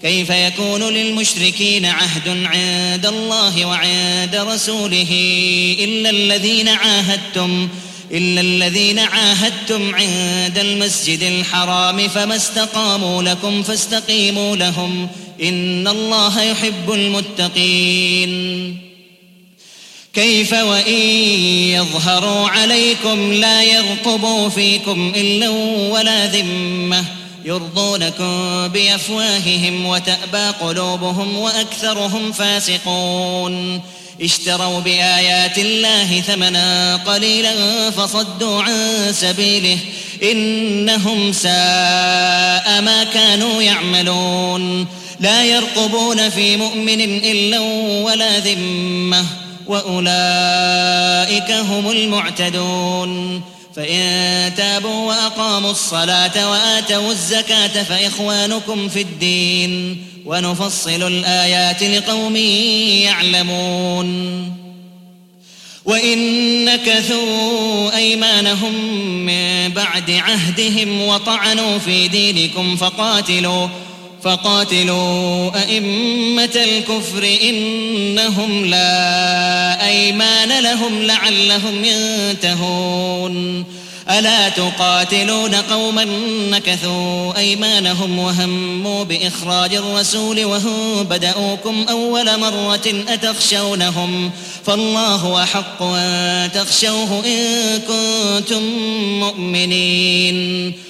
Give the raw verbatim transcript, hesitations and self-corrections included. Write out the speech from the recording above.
كيف يكون للمشركين عهد عند الله وعند رسوله إلا الذين عاهدتم إلا الذين عاهدتم عند المسجد الحرام فما استقاموا لكم فاستقيموا لهم إن الله يحب المتقين. كيف وإن يظهروا عليكم لا يرقبوا فيكم إلا ولا ذمة يرضونكم بأفواههم وتأبى قلوبهم وأكثرهم فاسقون. اشتروا بآيات الله ثمنا قليلا فصدوا عن سبيله إنهم ساء ما كانوا يعملون. لا يرقبون في مؤمن إلا ولا ذمة وأولئك هم المعتدون. فإن تابوا وأقاموا الصلاة وآتوا الزكاة فإخوانكم في الدين ونفصل الآيات لقوم يعلمون. وإن نكثوا أيمانهم من بعد عهدهم وطعنوا في دينكم فقاتلوا فقاتلوا أئمة الكفر إنهم لا أيمان لهم لعلهم ينتهون. ألا تقاتلون قوما نكثوا أيمانهم وهموا بإخراج الرسول وهم بدأوكم أول مرة أتخشونهم فالله أحق أن تخشوه إن كنتم مؤمنين.